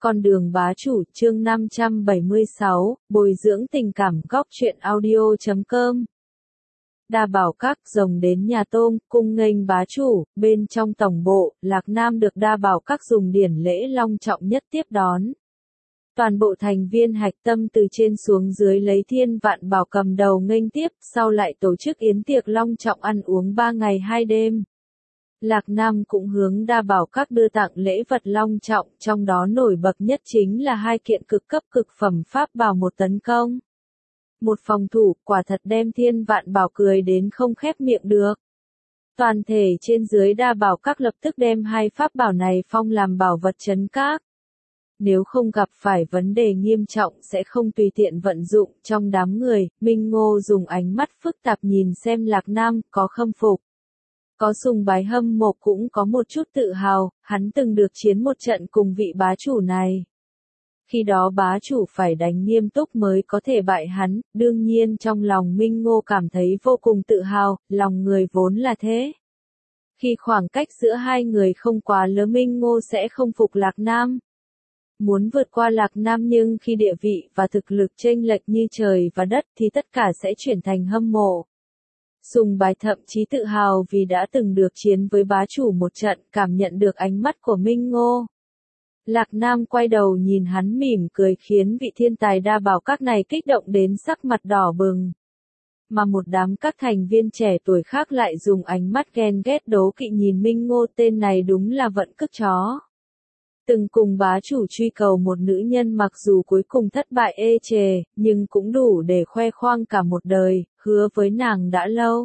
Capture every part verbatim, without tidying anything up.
Con đường bá chủ, chương năm trăm bảy mươi sáu, bồi dưỡng tình cảm. Góc truyện audio chấm com. Đa Bảo Các rồng đến nhà tôm, cung nghênh bá chủ. Bên trong tổng bộ, Lạc Nam được Đa Bảo Các dùng điển lễ long trọng nhất tiếp đón. Toàn bộ thành viên hạch tâm từ trên xuống dưới lấy Thiên Vạn Bảo cầm đầu nghênh tiếp, sau lại tổ chức yến tiệc long trọng ăn uống ba ngày hai đêm. Lạc Nam cũng hướng Đa Bảo Các đưa tặng lễ vật long trọng, trong đó nổi bật nhất chính là hai kiện cực cấp cực phẩm pháp bảo, một tấn công, một phòng thủ, quả thật đem Thiên Vạn Bảo cười đến không khép miệng được. Toàn thể trên dưới Đa Bảo Các lập tức đem hai pháp bảo này phong làm bảo vật trấn các. Nếu không gặp phải vấn đề nghiêm trọng sẽ không tùy tiện vận dụng. Trong đám người, Minh Ngô dùng ánh mắt phức tạp nhìn xem Lạc Nam, có khâm phục, có sùng bái, hâm mộ, cũng có một chút tự hào. Hắn từng được chiến một trận cùng vị bá chủ này. Khi đó bá chủ phải đánh nghiêm túc mới có thể bại hắn, đương nhiên trong lòng Minh Ngô cảm thấy vô cùng tự hào, lòng người vốn là thế. Khi khoảng cách giữa hai người không quá lớn, Minh Ngô sẽ không phục Lạc Nam. Muốn vượt qua Lạc Nam, nhưng khi địa vị và thực lực chênh lệch như trời và đất thì tất cả sẽ chuyển thành hâm mộ, sùng bái, thậm chí tự hào vì đã từng được chiến với bá chủ một trận. Cảm nhận được ánh mắt của Minh Ngô, Lạc Nam quay đầu nhìn hắn mỉm cười, khiến vị thiên tài Đa Bảo Các này kích động đến sắc mặt đỏ bừng. Mà một đám các thành viên trẻ tuổi khác lại dùng ánh mắt ghen ghét đố kỵ nhìn Minh Ngô, tên này đúng là vận cước chó. Từng cùng bá chủ truy cầu một nữ nhân, mặc dù cuối cùng thất bại ê chề, nhưng cũng đủ để khoe khoang cả một đời, hứa với nàng đã lâu.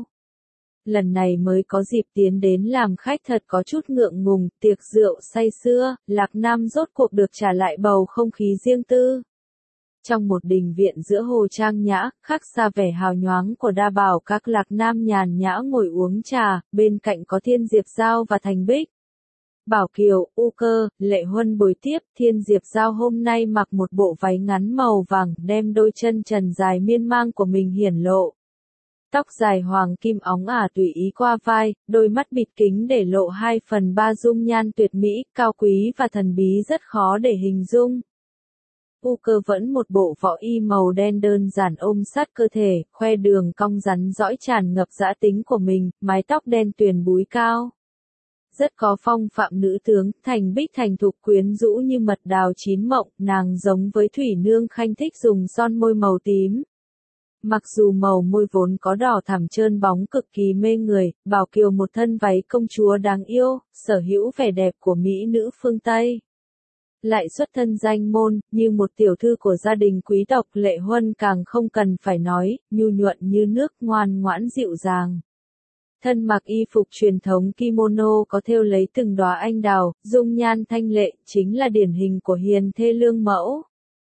Lần này mới có dịp tiến đến làm khách, thật có chút ngượng ngùng. Tiệc rượu say sưa, Lạc Nam rốt cuộc được trả lại bầu không khí riêng tư. Trong một đình viện giữa hồ trang nhã, khác xa vẻ hào nhoáng của Đa Bảo Các, Lạc Nam nhàn nhã ngồi uống trà, bên cạnh có Thiên Diệp Giao và Thành Bích, Bảo Kiều, U Cơ, Lệ Huân bồi tiếp. Thiên Diệp Giao hôm nay mặc một bộ váy ngắn màu vàng, đem đôi chân trần dài miên man của mình hiển lộ. Tóc dài hoàng kim óng ả tùy ý qua vai, đôi mắt bịt kính để lộ hai phần ba dung nhan tuyệt mỹ, cao quý và thần bí rất khó để hình dung. U Cơ vẫn một bộ võ y màu đen đơn giản ôm sát cơ thể, khoe đường cong rắn rõi tràn ngập dã tính của mình, mái tóc đen tuyền búi cao, rất có phong phạm nữ tướng. Thành Bích thành thục quyến rũ như mật đào chín mộng, nàng giống với thủy nương khanh thích dùng son môi màu tím. Mặc dù màu môi vốn có đỏ thẳm trơn bóng cực kỳ mê người, Bảo Kiều một thân váy công chúa đáng yêu, sở hữu vẻ đẹp của mỹ nữ phương Tây. Lại xuất thân danh môn, như một tiểu thư của gia đình quý tộc. Lệ Huân càng không cần phải nói, nhu nhuận như nước, ngoan ngoãn dịu dàng. Thân mặc y phục truyền thống kimono có thêu lấy từng đóa anh đào, dung nhan thanh lệ, chính là điển hình của hiền thê lương mẫu.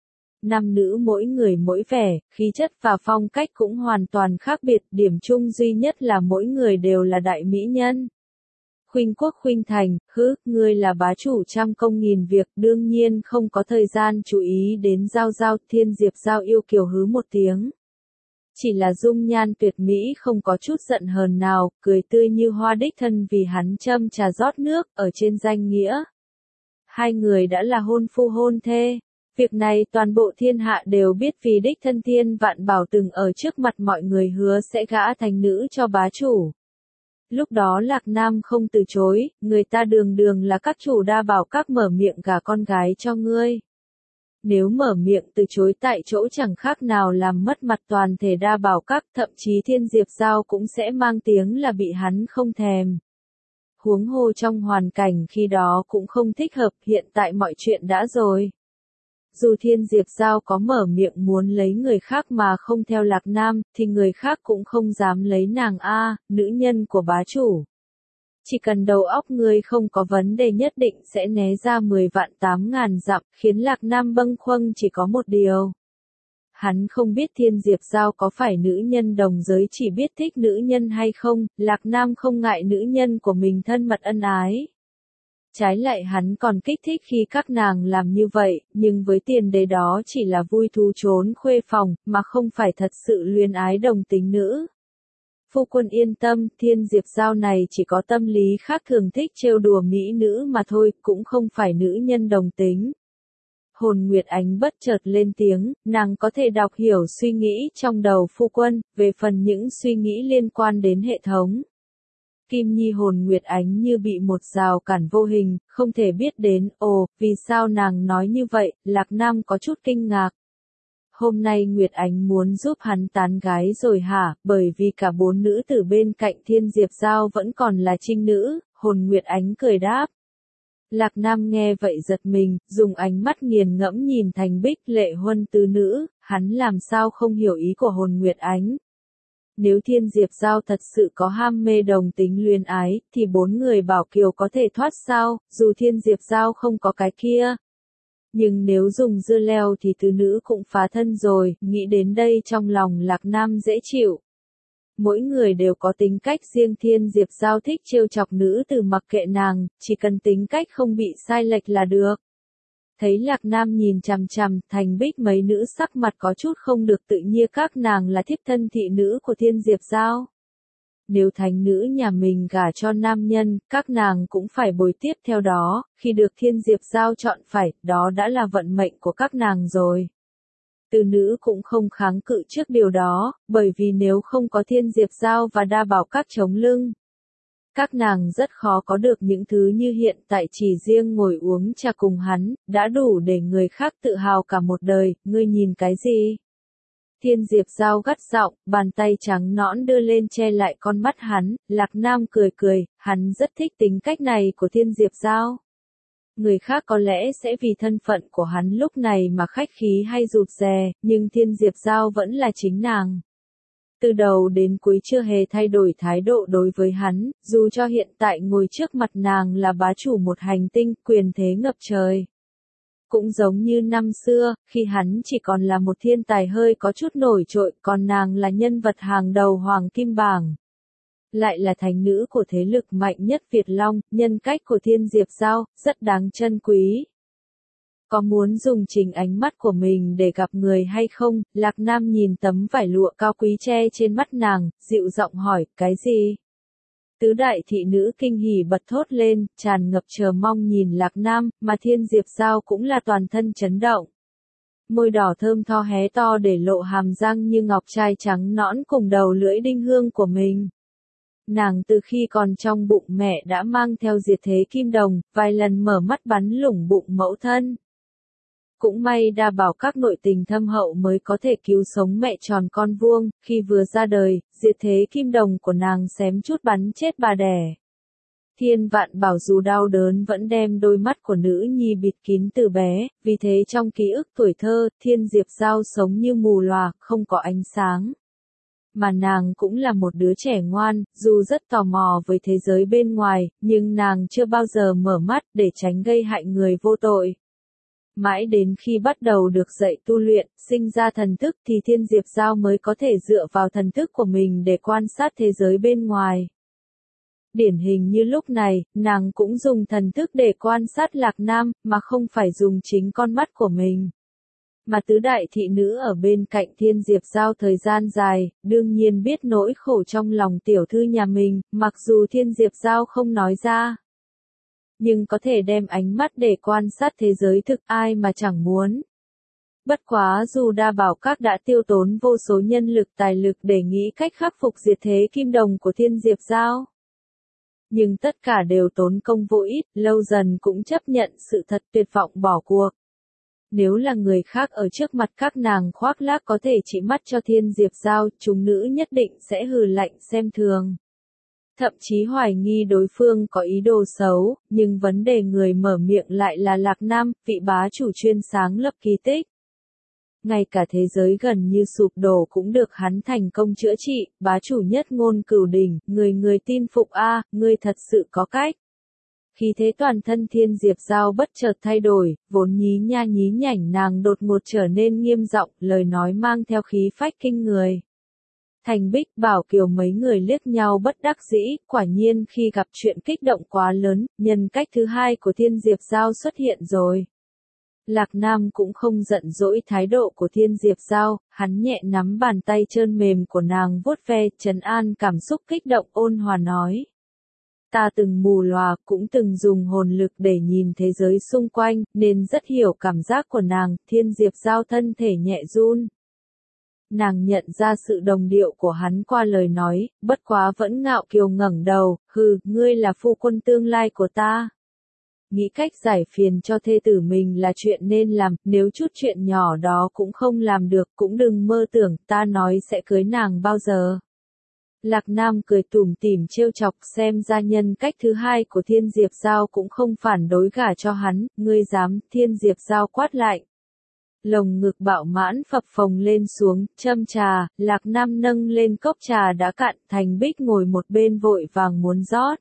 Nam nữ mỗi người mỗi vẻ, khí chất và phong cách cũng hoàn toàn khác biệt, điểm chung duy nhất là mỗi người đều là đại mỹ nhân. Khuynh Quốc khuynh thành, hứ, ngươi là bá chủ trăm công nghìn việc, đương nhiên không có thời gian chú ý đến Giao Giao. Thiên Diệp Giao yêu kiều hứ một tiếng. Chỉ là dung nhan tuyệt mỹ, không có chút giận hờn nào, cười tươi như hoa, đích thân vì hắn châm trà rót nước, ở trên danh nghĩa. Hai người đã là hôn phu hôn thê. Việc này toàn bộ thiên hạ đều biết, vì đích thân Thiên Vạn Bảo từng ở trước mặt mọi người hứa sẽ gả thành nữ cho bá chủ. Lúc đó Lạc Nam không từ chối, người ta đường đường là các chủ Đa Bảo Các mở miệng gả con gái cho ngươi. Nếu mở miệng từ chối tại chỗ chẳng khác nào làm mất mặt toàn thể Đa Bảo Các, thậm chí Thiên Diệp Giao cũng sẽ mang tiếng là bị hắn không thèm. Huống hồ trong hoàn cảnh khi đó cũng không thích hợp, hiện tại mọi chuyện đã rồi. Dù Thiên Diệp Giao có mở miệng muốn lấy người khác mà không theo Lạc Nam, thì người khác cũng không dám lấy nàng a, nữ nhân của bá chủ. Chỉ cần đầu óc ngươi không có vấn đề nhất định sẽ né ra mười vạn tám ngàn dặm, khiến Lạc Nam bâng khuâng chỉ có một điều. Hắn không biết Thiên Diệp Giao có phải nữ nhân đồng giới, chỉ biết thích nữ nhân hay không. Lạc Nam không ngại nữ nhân của mình thân mật ân ái. Trái lại hắn còn kích thích khi các nàng làm như vậy, nhưng với tiền đề đó chỉ là vui thú trốn khuê phòng, mà không phải thật sự luyến ái đồng tính nữ. Phu quân yên tâm, Thiên Diệp Giao này chỉ có tâm lý khác thường, thích trêu đùa mỹ nữ mà thôi, cũng không phải nữ nhân đồng tính. Hồn Nguyệt Ánh bất chợt lên tiếng, nàng có thể đọc hiểu suy nghĩ trong đầu phu quân, về phần những suy nghĩ liên quan đến hệ thống. Kim Nhi Hồn Nguyệt Ánh như bị một rào cản vô hình, không thể biết đến, ồ, vì sao nàng nói như vậy, Lạc Nam có chút kinh ngạc. Hôm nay Nguyệt Ánh muốn giúp hắn tán gái rồi hả, bởi vì cả bốn nữ tử bên cạnh Thiên Diệp Giao vẫn còn là trinh nữ, Hồn Nguyệt Ánh cười đáp. Lạc Nam nghe vậy giật mình, dùng ánh mắt nghiền ngẫm nhìn Thành Bích Lệ Huân tứ nữ, hắn làm sao không hiểu ý của Hồn Nguyệt Ánh. Nếu Thiên Diệp Giao thật sự có ham mê đồng tính luyến ái, thì bốn người Bảo Kiều có thể thoát sao, dù Thiên Diệp Giao không có cái kia. Nhưng nếu dùng dưa leo thì tứ nữ cũng phá thân rồi, nghĩ đến đây trong lòng Lạc Nam dễ chịu. Mỗi người đều có tính cách riêng, Thiên Diệp Giao thích trêu chọc nữ tử mặc kệ nàng, chỉ cần tính cách không bị sai lệch là được. Thấy Lạc Nam nhìn chằm chằm, Thành Bích mấy nữ sắc mặt có chút không được tự nhiên, các nàng là thiếp thân thị nữ của Thiên Diệp Giao. Nếu thánh nữ nhà mình gả cho nam nhân, các nàng cũng phải bồi tiếp theo đó, khi được Thiên Diệp Giao chọn phải, đó đã là vận mệnh của các nàng rồi. Từ nữ cũng không kháng cự trước điều đó, bởi vì nếu không có Thiên Diệp Giao và Đa Bảo Các chống lưng, các nàng rất khó có được những thứ như hiện tại, chỉ riêng ngồi uống trà cùng hắn, đã đủ để người khác tự hào cả một đời, ngươi nhìn cái gì? Thiên Diệp Giao gắt giọng, bàn tay trắng nõn đưa lên che lại con mắt hắn, Lạc Nam cười cười, hắn rất thích tính cách này của Thiên Diệp Giao. Người khác có lẽ sẽ vì thân phận của hắn lúc này mà khách khí hay rụt rè, nhưng Thiên Diệp Giao vẫn là chính nàng. Từ đầu đến cuối chưa hề thay đổi thái độ đối với hắn, dù cho hiện tại ngồi trước mặt nàng là bá chủ một hành tinh, quyền thế ngập trời. Cũng giống như năm xưa, khi hắn chỉ còn là một thiên tài hơi có chút nổi trội, còn nàng là nhân vật hàng đầu Hoàng Kim Bảng. Lại là thánh nữ của thế lực mạnh nhất Việt Long, nhân cách của Thiên Diệp Giao, rất đáng trân quý. Có muốn dùng chính ánh mắt của mình để gặp người hay không? Lạc Nam nhìn tấm vải lụa cao quý che trên mắt nàng, dịu giọng hỏi, cái gì? Tứ đại thị nữ kinh hỉ bật thốt lên, tràn ngập chờ mong nhìn Lạc Nam, mà Thiên Diệp Giao cũng là toàn thân chấn động. Môi đỏ thơm tho hé to để lộ hàm răng như ngọc trai trắng nõn cùng đầu lưỡi đinh hương của mình. Nàng từ khi còn trong bụng mẹ đã mang theo diệt thế kim đồng, vài lần mở mắt bắn lủng bụng mẫu thân. Cũng may Đa Bảo Các nội tình thâm hậu mới có thể cứu sống mẹ tròn con vuông, khi vừa ra đời, diệt thế kim đồng của nàng xém chút bắn chết bà đẻ. Thiên Vạn Bảo dù đau đớn vẫn đem đôi mắt của nữ nhi bịt kín từ bé, vì thế trong ký ức tuổi thơ, Thiên Diệp Giao sống như mù lòa, không có ánh sáng. Mà nàng cũng là một đứa trẻ ngoan, dù rất tò mò với thế giới bên ngoài, nhưng nàng chưa bao giờ mở mắt để tránh gây hại người vô tội. Mãi đến khi bắt đầu được dạy tu luyện, sinh ra thần thức thì Thiên Diệp Giao mới có thể dựa vào thần thức của mình để quan sát thế giới bên ngoài. Điển hình như lúc này, nàng cũng dùng thần thức để quan sát Lạc Nam, mà không phải dùng chính con mắt của mình. Mà tứ đại thị nữ ở bên cạnh Thiên Diệp Giao thời gian dài, đương nhiên biết nỗi khổ trong lòng tiểu thư nhà mình, mặc dù Thiên Diệp Giao không nói ra. Nhưng có thể đem ánh mắt để quan sát thế giới thực, ai mà chẳng muốn. Bất quá dù Đa Bảo Các đã tiêu tốn vô số nhân lực tài lực để nghĩ cách khắc phục diệt thế kim đồng của Thiên Diệp Giao. Nhưng tất cả đều tốn công vô ích, lâu dần cũng chấp nhận sự thật, tuyệt vọng bỏ cuộc. Nếu là người khác ở trước mặt các nàng khoác lác có thể chỉ mắt cho Thiên Diệp Giao, chúng nữ nhất định sẽ hừ lạnh xem thường. Thậm chí hoài nghi đối phương có ý đồ xấu, nhưng vấn đề người mở miệng lại là Lạc Nam, vị bá chủ chuyên sáng lập kỳ tích. Ngay cả thế giới gần như sụp đổ cũng được hắn thành công chữa trị, bá chủ nhất ngôn cửu đỉnh, người người tin phục a, ngươi thật sự có cách. Khí thế toàn thân Thiên Diệp Giao bất chợt thay đổi, vốn nhí nha nhí nhảnh nàng đột ngột trở nên nghiêm giọng, lời nói mang theo khí phách kinh người. Thành Bích, Bảo Kiều mấy người liếc nhau bất đắc dĩ, quả nhiên khi gặp chuyện kích động quá lớn, nhân cách thứ hai của Thiên Diệp Giao xuất hiện rồi. Lạc Nam cũng không giận dỗi thái độ của Thiên Diệp Giao, hắn nhẹ nắm bàn tay trơn mềm của nàng vuốt ve, trấn an cảm xúc kích động, ôn hòa nói. Ta từng mù lòa, cũng từng dùng hồn lực để nhìn thế giới xung quanh, nên rất hiểu cảm giác của nàng. Thiên Diệp Giao thân thể nhẹ run. Nàng nhận ra sự đồng điệu của hắn qua lời nói, bất quá vẫn ngạo kiều ngẩng đầu, hừ, ngươi là phu quân tương lai của ta. Nghĩ cách giải phiền cho thê tử mình là chuyện nên làm, nếu chút chuyện nhỏ đó cũng không làm được, cũng đừng mơ tưởng ta nói sẽ cưới nàng bao giờ. Lạc Nam cười tủm tỉm trêu chọc, xem ra nhân cách thứ hai của Thiên Diệp Giao cũng không phản đối gả cho hắn, ngươi dám. Thiên Diệp Giao quát lại. Lồng ngực bạo mãn phập phồng lên xuống, châm trà. Lạc Nam nâng lên cốc trà đã cạn, Thành Bích ngồi một bên vội vàng muốn rót.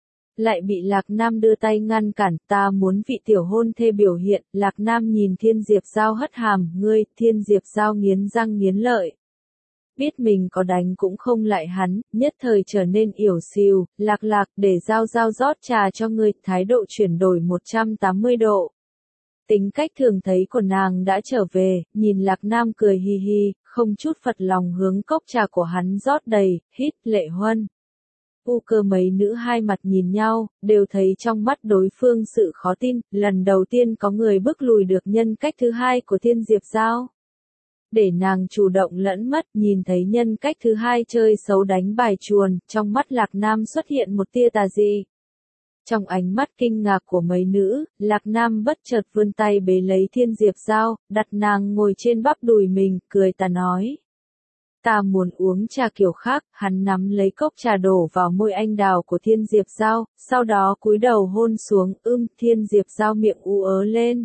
Lại bị Lạc Nam đưa tay ngăn cản, ta muốn vị tiểu hôn thê biểu hiện. Lạc Nam nhìn Thiên Diệp Giao hất hàm, ngươi. Thiên Diệp Giao nghiến răng nghiến lợi. Biết mình có đánh cũng không lại hắn, nhất thời trở nên yểu xìu. Lạc Lạc, để Giao Giao rót trà cho ngươi. Thái độ chuyển đổi một trăm tám mươi độ. Tính cách thường thấy của nàng đã trở về, nhìn Lạc Nam cười hi hi, không chút phật lòng hướng cốc trà của hắn rót đầy. Hít. Lệ Huân, U Cơ mấy nữ hai mặt nhìn nhau, đều thấy trong mắt đối phương sự khó tin. Lần đầu tiên có người bước lùi được nhân cách thứ hai của Thiên Diệp Giao. Để nàng chủ động lẫn mất, nhìn thấy nhân cách thứ hai chơi xấu đánh bài chuồn, trong mắt Lạc Nam xuất hiện một tia tà dị. Trong ánh mắt kinh ngạc của mấy nữ, Lạc Nam bất chợt vươn tay bế lấy Thiên Diệp Giao, đặt nàng ngồi trên bắp đùi mình, cười tà nói. Ta muốn uống trà kiểu khác. Hắn nắm lấy cốc trà đổ vào môi anh đào của Thiên Diệp Giao, sau đó cúi đầu hôn xuống. Ưm. Thiên Diệp Giao miệng ú ớ lên.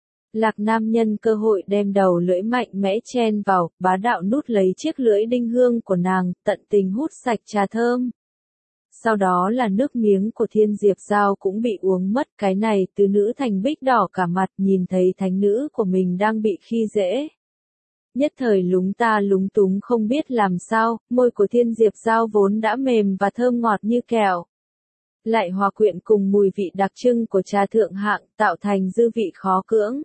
Lạc Nam nhân cơ hội đem đầu lưỡi mạnh mẽ chen vào, bá đạo nút lấy chiếc lưỡi đinh hương của nàng, tận tình hút sạch trà thơm. Sau đó là nước miếng của Thiên Diệp Giao cũng bị uống mất. Cái này từ nữ Thành Bích đỏ cả mặt, nhìn thấy thánh nữ của mình đang bị khi dễ. Nhất thời lúng ta lúng túng không biết làm sao, môi của Thiên Diệp Giao vốn đã mềm và thơm ngọt như kẹo. Lại hòa quyện cùng mùi vị đặc trưng của trà thượng hạng, tạo thành dư vị khó cưỡng.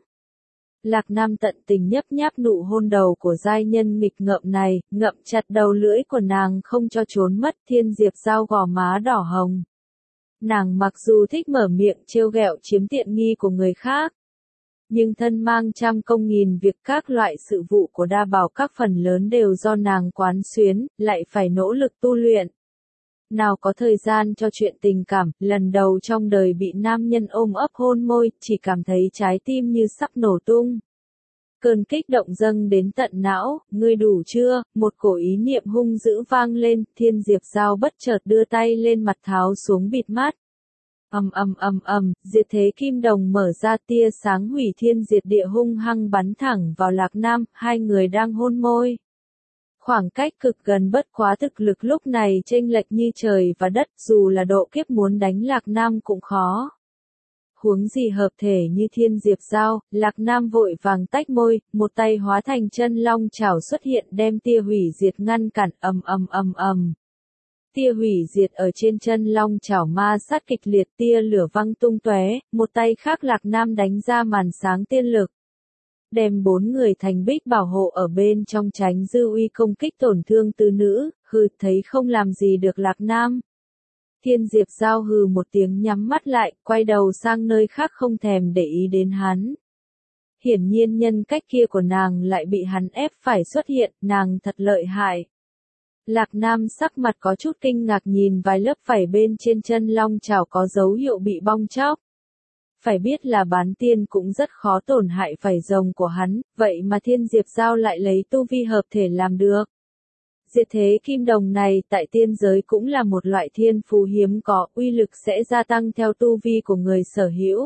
Lạc Nam tận tình nhấp nháp nụ hôn đầu của giai nhân nghịch ngợm này, ngậm chặt đầu lưỡi của nàng không cho trốn mất. Thiên Diệp Giao gò má đỏ hồng. Nàng mặc dù thích mở miệng trêu ghẹo chiếm tiện nghi của người khác, nhưng thân mang trăm công nghìn việc, các loại sự vụ của Đa Bảo các phần lớn đều do nàng quán xuyến, lại phải nỗ lực tu luyện. Nào có thời gian cho chuyện tình cảm, lần đầu trong đời bị nam nhân ôm ấp hôn môi, chỉ cảm thấy trái tim như sắp nổ tung. Cơn kích động dâng đến tận não, ngươi đủ chưa? Một cổ ý niệm hung dữ vang lên. Thiên Diệp Giao bất chợt đưa tay lên mặt tháo xuống bịt mắt. Ầm ầm ầm ầm, diệt thế kim đồng mở ra, tia sáng hủy thiên diệt địa hung hăng bắn thẳng vào Lạc Nam. Hai người đang hôn môi. Khoảng cách cực gần, bất quá thực lực lúc này chênh lệch như trời và đất, dù là độ kiếp muốn đánh Lạc Nam cũng khó. Huống gì hợp thể như Thiên Diệp Giao. Lạc Nam vội vàng tách môi, một tay hóa thành chân long chảo xuất hiện, đem tia hủy diệt ngăn cản. Ầm ầm ầm ầm. Tia hủy diệt ở trên chân long chảo ma sát kịch liệt, tia lửa văng tung tóe. Một tay khác Lạc Nam đánh ra màn sáng tiên lực, đem bốn người Thành Bích bảo hộ ở bên trong tránh dư uy công kích tổn thương tứ nữ. Hừ, thấy không làm gì được Lạc Nam. Thiên Diệp Giao hừ một tiếng nhắm mắt lại, quay đầu sang nơi khác không thèm để ý đến hắn. Hiển nhiên nhân cách kia của nàng lại bị hắn ép phải xuất hiện, nàng thật lợi hại. Lạc Nam sắc mặt có chút kinh ngạc nhìn vài lớp vảy bên trên chân long chảo có dấu hiệu bị bong tróc. Phải biết là bán tiên cũng rất khó tổn hại vảy rồng của hắn, vậy mà Thiên Diệp Giao lại lấy tu vi hợp thể làm được. Diệt thế kim đồng này tại tiên giới cũng là một loại thiên phú hiếm có, uy lực sẽ gia tăng theo tu vi của người sở hữu.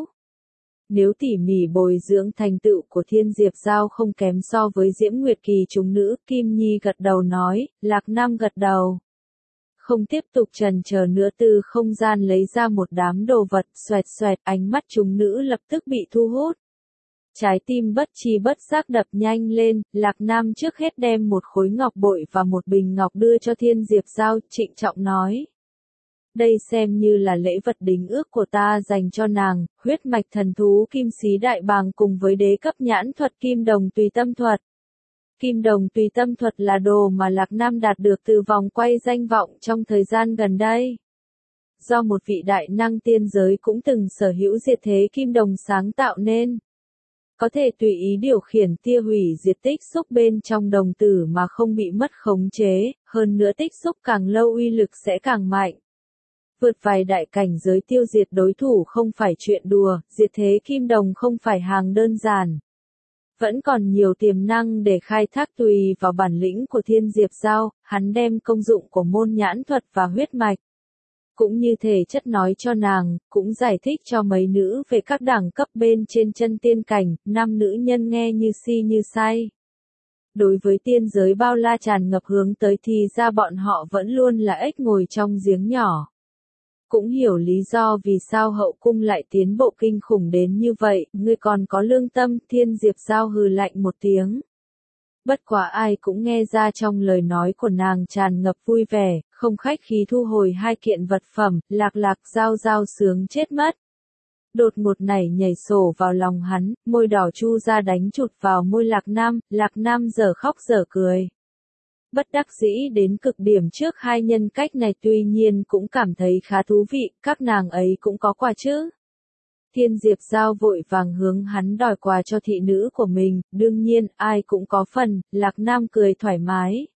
Nếu tỉ mỉ bồi dưỡng, thành tựu của Thiên Diệp Giao không kém so với Diễm Nguyệt Kỳ chúng nữ. Kim Nhi gật đầu nói. Lạc Nam gật đầu. Không tiếp tục chần chờ nữa, từ không gian lấy ra một đám đồ vật, xoẹt xoẹt, ánh mắt chúng nữ lập tức bị thu hút. Trái tim bất chi bất giác đập nhanh lên. Lạc Nam trước hết đem một khối ngọc bội và một bình ngọc đưa cho Thiên Diệp Giao, trịnh trọng nói. Đây xem như là lễ vật đính ước của ta dành cho nàng, huyết mạch thần thú kim xí đại bàng cùng với đế cấp nhãn thuật kim đồng tùy tâm thuật. Kim đồng tùy tâm thuật là đồ mà Lạc Nam đạt được từ vòng quay danh vọng trong thời gian gần đây. do một vị đại năng tiên giới cũng từng sở hữu diệt thế kim đồng sáng tạo nên. Có thể tùy ý điều khiển tia hủy diệt tích xúc bên trong đồng tử mà không bị mất khống chế, hơn nữa tích xúc càng lâu uy lực sẽ càng mạnh. Vượt vài đại cảnh giới tiêu diệt đối thủ không phải chuyện đùa, diệt thế kim đồng không phải hàng đơn giản. Vẫn còn nhiều tiềm năng để khai thác tùy vào bản lĩnh của Thiên Diệp Giao, hắn đem công dụng của môn nhãn thuật và huyết mạch. Cũng như thể chất nói cho nàng, cũng giải thích cho mấy nữ về các đẳng cấp bên trên chân tiên cảnh, nam nữ nhân nghe như si như say. Đối với tiên giới bao la tràn ngập hướng tới thì ra bọn họ vẫn luôn là ếch ngồi trong giếng nhỏ. Cũng hiểu lý do vì sao hậu cung lại tiến bộ kinh khủng đến như vậy, ngươi còn có lương tâm, Thiên Diệp Giao hừ lạnh một tiếng. Bất quá ai cũng nghe ra trong lời nói của nàng tràn ngập vui vẻ, không khách khí thu hồi hai kiện vật phẩm, lạc lạc giao giao sướng chết mất. Đột ngột nảy nhảy sổ vào lòng hắn, môi đỏ chu ra đánh chụt vào môi lạc nam, lạc nam giờ khóc giờ cười. Bất đắc dĩ đến cực điểm trước hai nhân cách này tuy nhiên cũng cảm thấy khá thú vị, các nàng ấy cũng có quà chứ. Thiên Diệp Giao vội vàng hướng hắn đòi quà cho thị nữ của mình, đương nhiên ai cũng có phần, Lạc Nam cười thoải mái.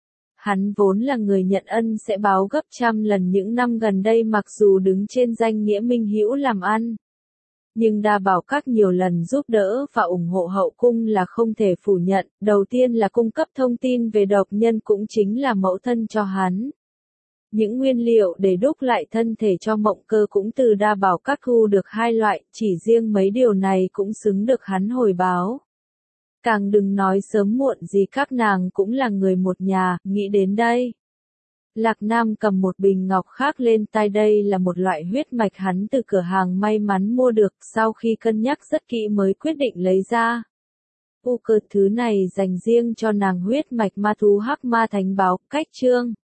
Hắn vốn là người nhận ân sẽ báo gấp trăm lần những năm gần đây mặc dù đứng trên danh nghĩa minh hữu làm ăn. Nhưng Đa Bảo Các nhiều lần giúp đỡ và ủng hộ hậu cung là không thể phủ nhận, đầu tiên là cung cấp thông tin về độc nhân cũng chính là mẫu thân cho hắn. Những nguyên liệu để đúc lại thân thể cho Mộng Cơ cũng từ Đa Bảo Các thu được hai loại, chỉ riêng mấy điều này cũng xứng được hắn hồi báo. Càng đừng nói sớm muộn gì các nàng cũng là người một nhà, nghĩ đến đây. Lạc Nam cầm một bình ngọc khác lên tai, đây là một loại huyết mạch hắn từ cửa hàng may mắn mua được, sau khi cân nhắc rất kỹ mới quyết định lấy ra. U cơ thứ này dành riêng cho nàng huyết mạch ma thú hắc ma thánh báo, cách chương.